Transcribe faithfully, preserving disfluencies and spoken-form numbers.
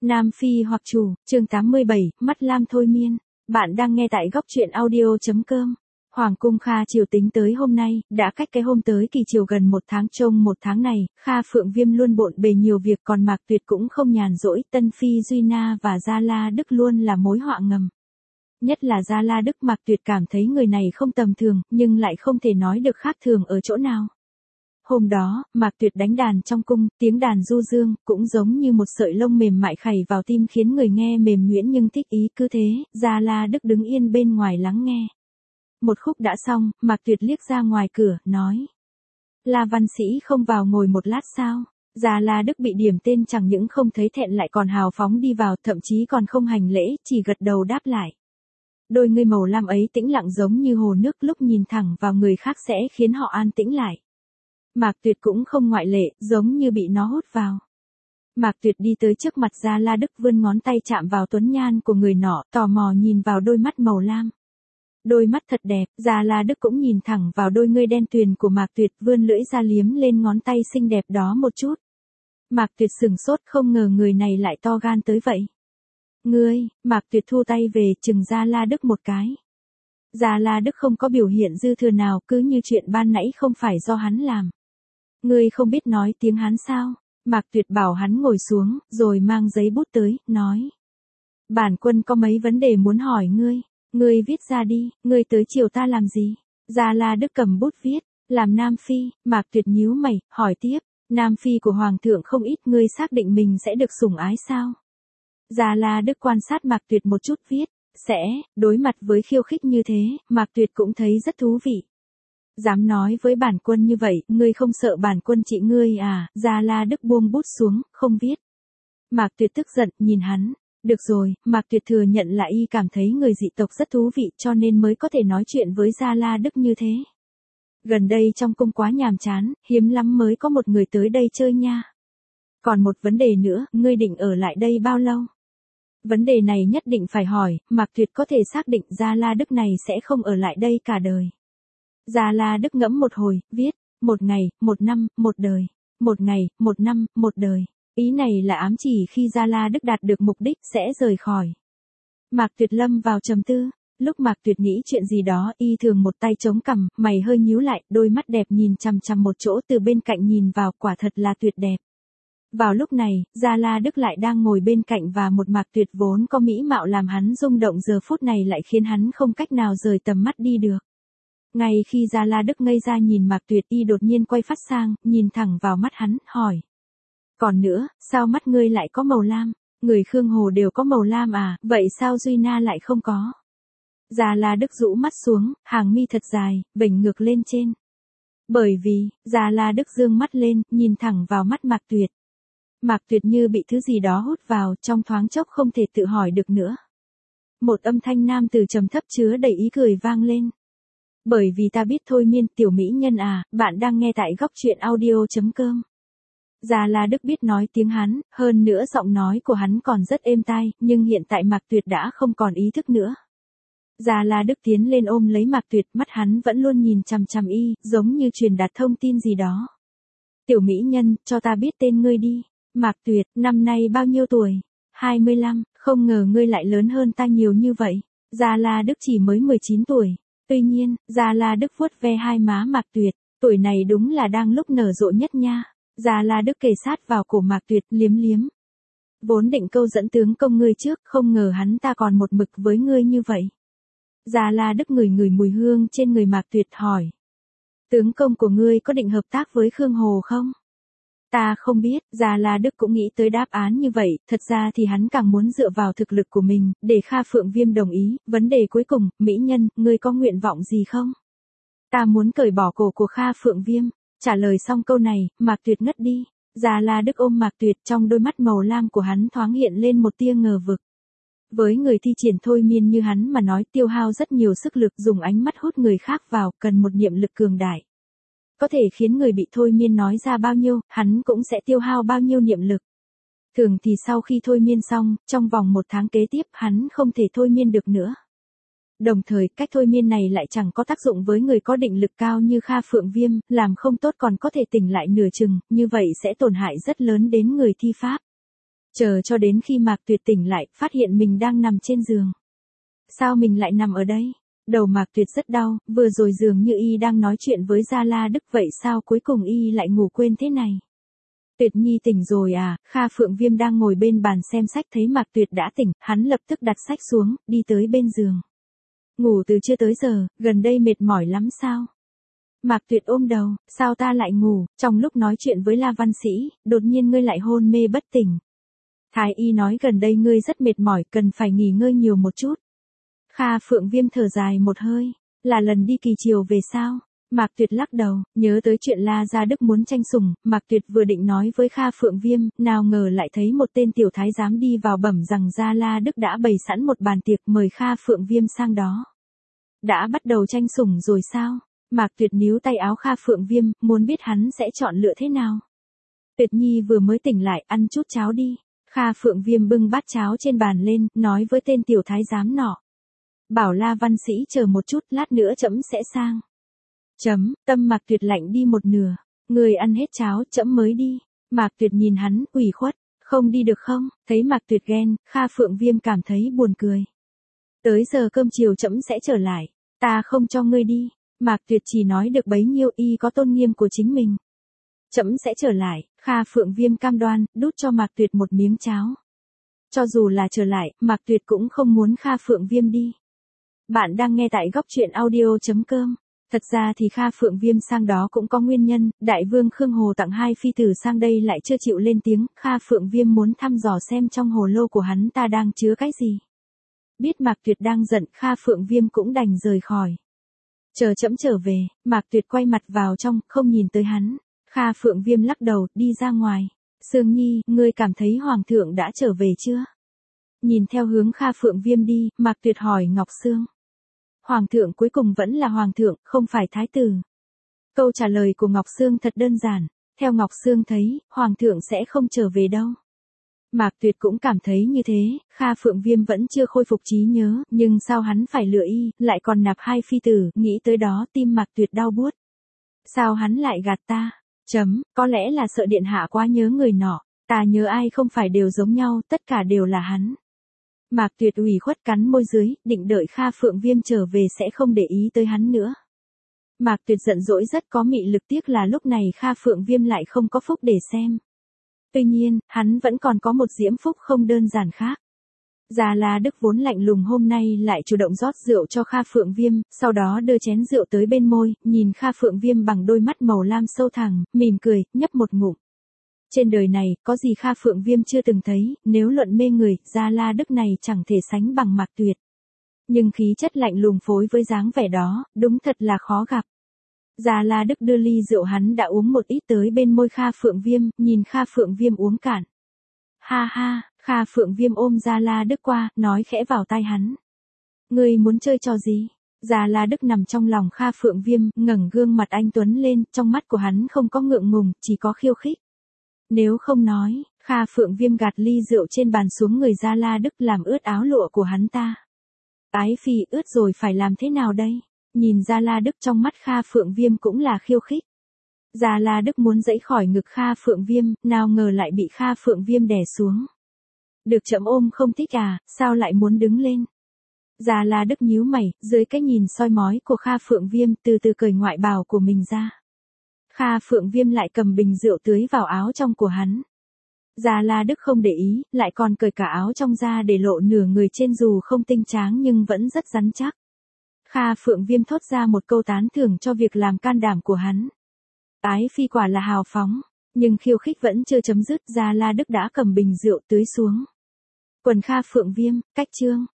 Nam Phi hoặc chủ, chương tám mươi bảy, Mắt Lam thôi miên. Bạn đang nghe tại góc truyện audio.com. Hoàng cung Kha Triều tính tới hôm nay, đã cách cái hôm tới kỳ triều gần một tháng trông một tháng này, Kha Phượng Viêm luôn bộn bề nhiều việc còn Mạc Tuyệt cũng không nhàn rỗi, Tân Phi Duy Na và Gia La Đức luôn là mối họa ngầm. Nhất là Gia La Đức, Mạc Tuyệt cảm thấy người này không tầm thường, nhưng lại không thể nói được khác thường ở chỗ nào. Hôm đó, Mạc Tuyệt đánh đàn trong cung, tiếng đàn du dương, cũng giống như một sợi lông mềm mại khảy vào tim khiến người nghe mềm nhuyễn nhưng thích ý. Cứ thế, Gia La Đức đứng yên bên ngoài lắng nghe. Một khúc đã xong, Mạc Tuyệt liếc ra ngoài cửa, nói. La văn sĩ không vào ngồi một lát sao? Gia La Đức bị điểm tên chẳng những không thấy thẹn lại còn hào phóng đi vào, thậm chí còn không hành lễ, chỉ gật đầu đáp lại. Đôi ngươi màu lam ấy tĩnh lặng giống như hồ nước, lúc nhìn thẳng vào người khác sẽ khiến họ an tĩnh lại. Mạc Tuyệt cũng không ngoại lệ, giống như bị nó hút vào. Mạc Tuyệt đi tới trước mặt Gia La Đức, vươn ngón tay chạm vào tuấn nhan của người nọ, tò mò nhìn vào đôi mắt màu lam. Đôi mắt thật đẹp. Gia La Đức cũng nhìn thẳng vào đôi ngươi đen tuyền của Mạc Tuyệt, vươn lưỡi ra liếm lên ngón tay xinh đẹp đó một chút. Mạc Tuyệt sửng sốt, không ngờ người này lại to gan tới vậy. Ngươi, Mạc Tuyệt thu tay về, chừng Gia La Đức một cái. Gia La Đức không có biểu hiện dư thừa nào, cứ như chuyện ban nãy không phải do hắn làm. Ngươi không biết nói tiếng Hán sao? Mạc Tuyệt bảo hắn ngồi xuống, rồi mang giấy bút tới, nói. Bản quân có mấy vấn đề muốn hỏi ngươi. Ngươi viết ra đi, ngươi tới chiều ta làm gì? Gia La Đức cầm bút viết, làm Nam Phi. Mạc Tuyệt nhíu mày, hỏi tiếp. Nam Phi của Hoàng thượng không ít, ngươi xác định mình sẽ được sủng ái sao? Gia La Đức quan sát Mạc Tuyệt một chút, viết. Sẽ, đối mặt với khiêu khích như thế, Mạc Tuyệt cũng thấy rất thú vị. Dám nói với bản quân như vậy, ngươi không sợ bản quân trị ngươi à? Gia La Đức buông bút xuống, không viết. Mạc Tuyệt tức giận, nhìn hắn. Được rồi, Mạc Tuyệt thừa nhận là y cảm thấy người dị tộc rất thú vị cho nên mới có thể nói chuyện với Gia La Đức như thế. Gần đây trong cung quá nhàm chán, hiếm lắm mới có một người tới đây chơi nha. Còn một vấn đề nữa, ngươi định ở lại đây bao lâu? Vấn đề này nhất định phải hỏi, Mạc Tuyệt có thể xác định Gia La Đức này sẽ không ở lại đây cả đời. Gia La Đức ngẫm một hồi, viết, một ngày, một năm, một đời. Một ngày, một năm, một đời. Ý này là ám chỉ khi Gia La Đức đạt được mục đích sẽ rời khỏi. Mạc Tuyệt lâm vào trầm tư. Lúc Mạc Tuyệt nghĩ chuyện gì đó, y thường một tay chống cằm, mày hơi nhíu lại, đôi mắt đẹp nhìn chằm chằm một chỗ, từ bên cạnh nhìn vào, quả thật là tuyệt đẹp. Vào lúc này, Gia La Đức lại đang ngồi bên cạnh và một Mạc Tuyệt vốn có mỹ mạo làm hắn rung động giờ phút này lại khiến hắn không cách nào rời tầm mắt đi được. Ngay khi Gia La Đức ngây ra nhìn Mạc Tuyệt, y đột nhiên quay phát sang, nhìn thẳng vào mắt hắn, hỏi. Còn nữa, sao mắt ngươi lại có màu lam? Người Khương Hồ đều có màu lam à, vậy sao Duy Na lại không có? Gia La Đức rũ mắt xuống, hàng mi thật dài, vểnh ngược lên trên. Bởi vì, Gia La Đức dương mắt lên, nhìn thẳng vào mắt Mạc Tuyệt. Mạc Tuyệt như bị thứ gì đó hút vào, trong thoáng chốc không thể tự hỏi được nữa. Một âm thanh nam từ trầm thấp chứa đầy ý cười vang lên. Bởi vì ta biết thôi miên, tiểu mỹ nhân à, bạn đang nghe tại góc truyện audio.com. Gia La Đức biết nói tiếng Hán, hơn nữa giọng nói của hắn còn rất êm tai, nhưng hiện tại Mạc Tuyệt đã không còn ý thức nữa. Gia La Đức tiến lên ôm lấy Mạc Tuyệt, mắt hắn vẫn luôn nhìn chằm chằm y, giống như truyền đạt thông tin gì đó. Tiểu mỹ nhân, cho ta biết tên ngươi đi. Mạc Tuyệt, năm nay bao nhiêu tuổi? hai mươi lăm, không ngờ ngươi lại lớn hơn ta nhiều như vậy. Gia La Đức chỉ mới mười chín tuổi. Tuy nhiên, Gia La Đức vuốt ve hai má Mạc Tuyệt, tuổi này đúng là đang lúc nở rộ nhất nha. Gia La Đức kề sát vào cổ Mạc Tuyệt, liếm liếm. Vốn định câu dẫn tướng công ngươi trước, không ngờ hắn ta còn một mực với ngươi như vậy. Gia La Đức ngửi ngửi mùi hương trên người Mạc Tuyệt, hỏi. Tướng công của ngươi có định hợp tác với Khương Hồ không? Ta không biết. Gia La Đức cũng nghĩ tới đáp án như vậy, thật ra thì hắn càng muốn dựa vào thực lực của mình, để Kha Phượng Viêm đồng ý. Vấn đề cuối cùng, mỹ nhân, ngươi có nguyện vọng gì không? Ta muốn cởi bỏ cổ của Kha Phượng Viêm. Trả lời xong câu này, Mạc Tuyệt ngất đi. Gia La Đức ôm Mạc Tuyệt, trong đôi mắt màu lam của hắn thoáng hiện lên một tia ngờ vực. Với người thi triển thôi miên như hắn mà nói, tiêu hao rất nhiều sức lực, dùng ánh mắt hút người khác vào, cần một niệm lực cường đại. Có thể khiến người bị thôi miên nói ra bao nhiêu, hắn cũng sẽ tiêu hao bao nhiêu niệm lực. Thường thì sau khi thôi miên xong, trong vòng một tháng kế tiếp, hắn không thể thôi miên được nữa. Đồng thời, cách thôi miên này lại chẳng có tác dụng với người có định lực cao như Kha Phượng Viêm, làm không tốt còn có thể tỉnh lại nửa chừng, như vậy sẽ tổn hại rất lớn đến người thi pháp. Chờ cho đến khi Mạc Tuyệt tỉnh lại, phát hiện mình đang nằm trên giường. Sao mình lại nằm ở đây? Đầu Mạc Tuyệt rất đau, vừa rồi dường như y đang nói chuyện với Gia La Đức, vậy sao cuối cùng y lại ngủ quên thế này? Tuyệt Nhi tỉnh rồi à? Kha Phượng Viêm đang ngồi bên bàn xem sách thấy Mạc Tuyệt đã tỉnh, hắn lập tức đặt sách xuống, đi tới bên giường. Ngủ từ trưa tới giờ, gần đây mệt mỏi lắm sao? Mạc Tuyệt ôm đầu, sao ta lại ngủ? Trong lúc nói chuyện với La Văn Sĩ, đột nhiên ngươi lại hôn mê bất tỉnh. Thái y nói gần đây ngươi rất mệt mỏi, cần phải nghỉ ngơi nhiều một chút. Kha Phượng Viêm thở dài một hơi, là lần đi kỳ chiều về sao? Mạc Tuyệt lắc đầu, nhớ tới chuyện La Gia Đức muốn tranh sủng, Mạc Tuyệt vừa định nói với Kha Phượng Viêm, nào ngờ lại thấy một tên tiểu thái giám đi vào bẩm rằng Gia La Đức đã bày sẵn một bàn tiệc mời Kha Phượng Viêm sang đó. Đã bắt đầu tranh sủng rồi sao? Mạc Tuyệt níu tay áo Kha Phượng Viêm, muốn biết hắn sẽ chọn lựa thế nào. Tuyệt Nhi vừa mới tỉnh lại, ăn chút cháo đi. Kha Phượng Viêm bưng bát cháo trên bàn lên, nói với tên tiểu thái giám nọ. Bảo La Văn Sĩ chờ một chút, lát nữa trẫm sẽ sang. Chấm, tâm Mạc Tuyệt lạnh đi một nửa. Người ăn hết cháo, trẫm mới đi. Mạc Tuyệt nhìn hắn, ủy khuất. Không đi được không? Thấy Mạc Tuyệt ghen, Kha Phượng Viêm cảm thấy buồn cười. Tới giờ cơm chiều trẫm sẽ trở lại. Ta không cho ngươi đi. Mạc Tuyệt chỉ nói được bấy nhiêu, y có tôn nghiêm của chính mình. Trẫm sẽ trở lại. Kha Phượng Viêm cam đoan, đút cho Mạc Tuyệt một miếng cháo. Cho dù là trở lại, Mạc Tuyệt cũng không muốn Kha Phượng Viêm đi. Bạn đang nghe tại góc truyện audio chấm com. Thật ra thì Kha Phượng Viêm sang đó cũng có nguyên nhân, Đại Vương Khương Hồ tặng hai phi tử sang đây lại chưa chịu lên tiếng, Kha Phượng Viêm muốn thăm dò xem trong hồ lô của hắn ta đang chứa cái gì. Biết Mạc Tuyệt đang giận, Kha Phượng Viêm cũng đành rời khỏi. Chờ trẫm trở về, Mạc Tuyệt quay mặt vào trong, không nhìn tới hắn. Kha Phượng Viêm lắc đầu, đi ra ngoài. Sương Nhi, ngươi cảm thấy Hoàng thượng đã trở về chưa? Nhìn theo hướng Kha Phượng Viêm đi, Mạc Tuyệt hỏi Ngọc Sương. Hoàng thượng cuối cùng vẫn là Hoàng thượng, không phải Thái tử. Câu trả lời của Ngọc Sương thật đơn giản. Theo Ngọc Sương thấy, Hoàng thượng sẽ không trở về đâu. Mạc Tuyệt cũng cảm thấy như thế, Kha Phượng Viêm vẫn chưa khôi phục trí nhớ, nhưng sao hắn phải lựa y, lại còn nạp hai phi tử, nghĩ tới đó tim Mạc Tuyệt đau buốt. Sao hắn lại gạt ta? Chấm, có lẽ là sợ điện hạ quá nhớ người nọ, ta nhớ ai không phải đều giống nhau, tất cả đều là hắn. Mạc Tuyệt ủy khuất cắn môi dưới, định đợi Kha Phượng Viêm trở về sẽ không để ý tới hắn nữa. Mạc Tuyệt giận dỗi rất có mị lực, tiếc là lúc này Kha Phượng Viêm lại không có phúc để xem. Tuy nhiên, hắn vẫn còn có một diễm phúc không đơn giản khác. Gia La Đức vốn lạnh lùng hôm nay lại chủ động rót rượu cho Kha Phượng Viêm, sau đó đưa chén rượu tới bên môi, nhìn Kha Phượng Viêm bằng đôi mắt màu lam sâu thẳm, mỉm cười, nhấp một ngụm. Trên đời này, có gì Kha Phượng Viêm chưa từng thấy, nếu luận mê người, Gia La Đức này chẳng thể sánh bằng Mạc Tuyệt. Nhưng khí chất lạnh lùng phối với dáng vẻ đó, đúng thật là khó gặp. Gia La Đức đưa ly rượu hắn đã uống một ít tới bên môi Kha Phượng Viêm, nhìn Kha Phượng Viêm uống cạn. Ha ha, Kha Phượng Viêm ôm Gia La Đức qua, nói khẽ vào tai hắn. Ngươi muốn chơi trò gì? Gia La Đức nằm trong lòng Kha Phượng Viêm, ngẩng gương mặt anh tuấn lên, trong mắt của hắn không có ngượng ngùng, chỉ có khiêu khích. Nếu không nói, Kha Phượng Viêm gạt ly rượu trên bàn xuống người Gia La Đức làm ướt áo lụa của hắn ta. Ái phi, ướt rồi phải làm thế nào đây? Nhìn Gia La Đức trong mắt Kha Phượng Viêm cũng là khiêu khích. Gia La Đức muốn giãy khỏi ngực Kha Phượng Viêm, nào ngờ lại bị Kha Phượng Viêm đè xuống. Được chậm ôm không thích à, sao lại muốn đứng lên? Gia La Đức nhíu mày, dưới cái nhìn soi mói của Kha Phượng Viêm, từ từ cởi ngoại bào của mình ra. Kha Phượng Viêm lại cầm bình rượu tưới vào áo trong của hắn. Gia La Đức không để ý, lại còn cởi cả áo trong ra để lộ nửa người trên, dù không tinh tráng nhưng vẫn rất rắn chắc. Kha Phượng Viêm thốt ra một câu tán thưởng cho việc làm can đảm của hắn. Ái phi quả là hào phóng, nhưng khiêu khích vẫn chưa chấm dứt, Gia La Đức đã cầm bình rượu tưới xuống. Quần Kha Phượng Viêm, cách chương.